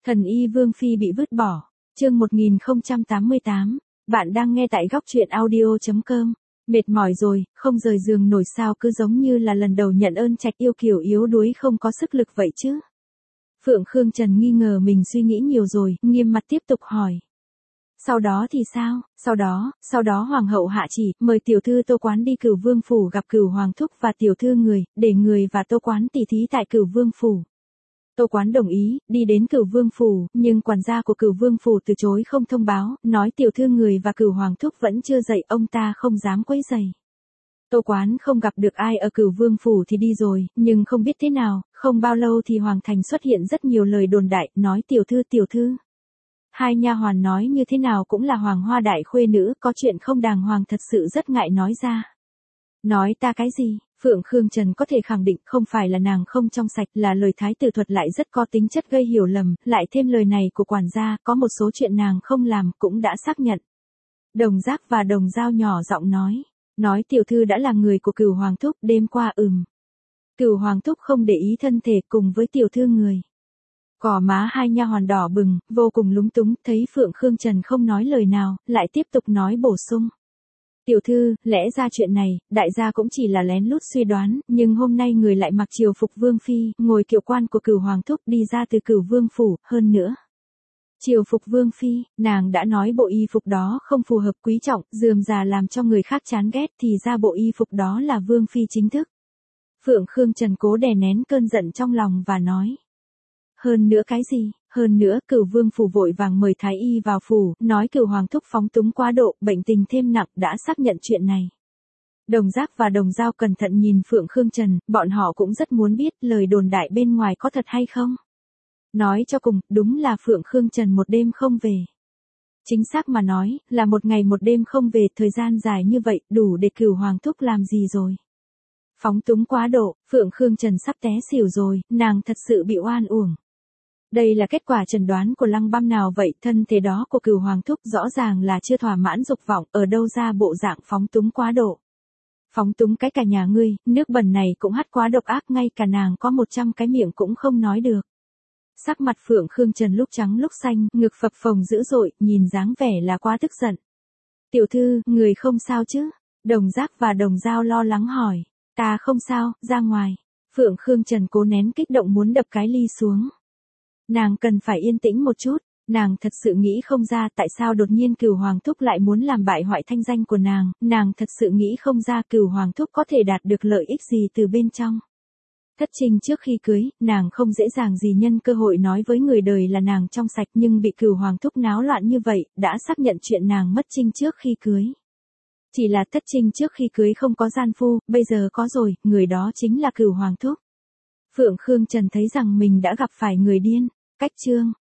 Thần y Vương Phi bị vứt bỏ. Chương 1088. Bạn đang nghe tại góc truyện audio.com. Mệt mỏi rồi, không rời giường nổi sao, cứ giống như là lần đầu nhận ơn Trạch Yêu Kiều yếu đuối không có sức lực vậy chứ. Phượng Khương Trần nghi ngờ mình suy nghĩ nhiều rồi, nghiêm mặt tiếp tục hỏi. Sau đó thì sao? Sau đó hoàng hậu hạ chỉ, mời tiểu thư Tô Quán đi Cửu Vương phủ gặp Cửu Hoàng thúc và tiểu thư người, để người và Tô Quán tỉ thí tại Cửu Vương phủ. Tô Quán đồng ý, đi đến Cửu Vương phủ, nhưng quản gia của Cửu Vương phủ từ chối không thông báo, nói tiểu thư người và Cửu Hoàng thúc vẫn chưa dậy, ông ta không dám quấy rầy. Tô Quán không gặp được ai ở Cửu Vương phủ thì đi rồi, nhưng không biết thế nào, không bao lâu thì Hoàng thành xuất hiện rất nhiều lời đồn đại, nói tiểu thư. Hai nha hoàn nói như thế nào cũng là Hoàng hoa đại khuê nữ, có chuyện không đàng hoàng thật sự rất ngại nói ra. Nói ta cái gì? Phượng Khương Trần có thể khẳng định không phải là nàng không trong sạch, là lời thái tử thuật lại rất có tính chất gây hiểu lầm, lại thêm lời này của quản gia, có một số chuyện nàng không làm cũng đã xác nhận. Đồng Giác và Đồng Dao nhỏ giọng nói tiểu thư đã là người của Cửu Hoàng thúc, đêm qua Cửu Hoàng thúc không để ý thân thể cùng với tiểu thư người. Cỏ má hai nha hoàn đỏ bừng, vô cùng lúng túng, thấy Phượng Khương Trần không nói lời nào, lại tiếp tục nói bổ sung. Tiểu thư, lẽ ra chuyện này, đại gia cũng chỉ là lén lút suy đoán, nhưng hôm nay người lại mặc triều phục Vương Phi, ngồi kiệu quan của Cửu Hoàng thúc đi ra từ Cửu Vương phủ, hơn nữa. Triều phục Vương Phi, nàng đã nói bộ y phục đó không phù hợp quý trọng, rườm rà làm cho người khác chán ghét, thì ra bộ y phục đó là Vương Phi chính thức. Phượng Khương Trần cố đè nén cơn giận trong lòng và nói. Hơn nữa cái gì? Hơn nữa, Cửu Vương phủ vội vàng mời thái y vào phủ, nói Cửu Hoàng thúc phóng túng quá độ, bệnh tình thêm nặng, đã xác nhận chuyện này. Đồng Giác và Đồng Dao cẩn thận nhìn Phượng Khương Trần, bọn họ cũng rất muốn biết lời đồn đại bên ngoài có thật hay không. Nói cho cùng, đúng là Phượng Khương Trần một đêm không về. Chính xác mà nói, là một ngày một đêm không về, thời gian dài như vậy, đủ để Cửu Hoàng thúc làm gì rồi. Phóng túng quá độ, Phượng Khương Trần sắp té xỉu rồi, nàng thật sự bị oan uổng. Đây là kết quả chẩn đoán của Lăng Băm nào vậy, thân thể đó của Cửu Hoàng thúc rõ ràng là chưa thỏa mãn dục vọng, ở đâu ra bộ dạng phóng túng quá độ. Phóng túng cái cả nhà ngươi, nước bẩn này cũng hắt quá độc ác, ngay cả nàng có 100 cái miệng cũng không nói được. Sắc mặt Phượng Khương Trần lúc trắng lúc xanh, ngực phập phồng dữ dội, nhìn dáng vẻ là quá tức giận. Tiểu thư, người không sao chứ? Đồng Giác và Đồng Dao lo lắng hỏi. Ta không sao, ra ngoài. Phượng Khương Trần cố nén kích động muốn đập cái ly xuống. Nàng cần phải yên tĩnh một chút, nàng thật sự nghĩ không ra tại sao đột nhiên Cửu Hoàng thúc lại muốn làm bại hoại thanh danh của nàng thật sự nghĩ không ra Cửu Hoàng thúc có thể đạt được lợi ích gì từ bên trong. Thất trinh trước khi cưới, nàng không dễ dàng gì nhân cơ hội nói với người đời là nàng trong sạch, nhưng bị Cửu Hoàng thúc náo loạn như vậy, đã xác nhận chuyện nàng mất trinh trước khi cưới. Chỉ là thất trinh trước khi cưới không có gian phu, bây giờ có rồi, người đó chính là Cửu Hoàng thúc. Phượng Khương Trần thấy rằng mình đã gặp phải người điên. Cách chương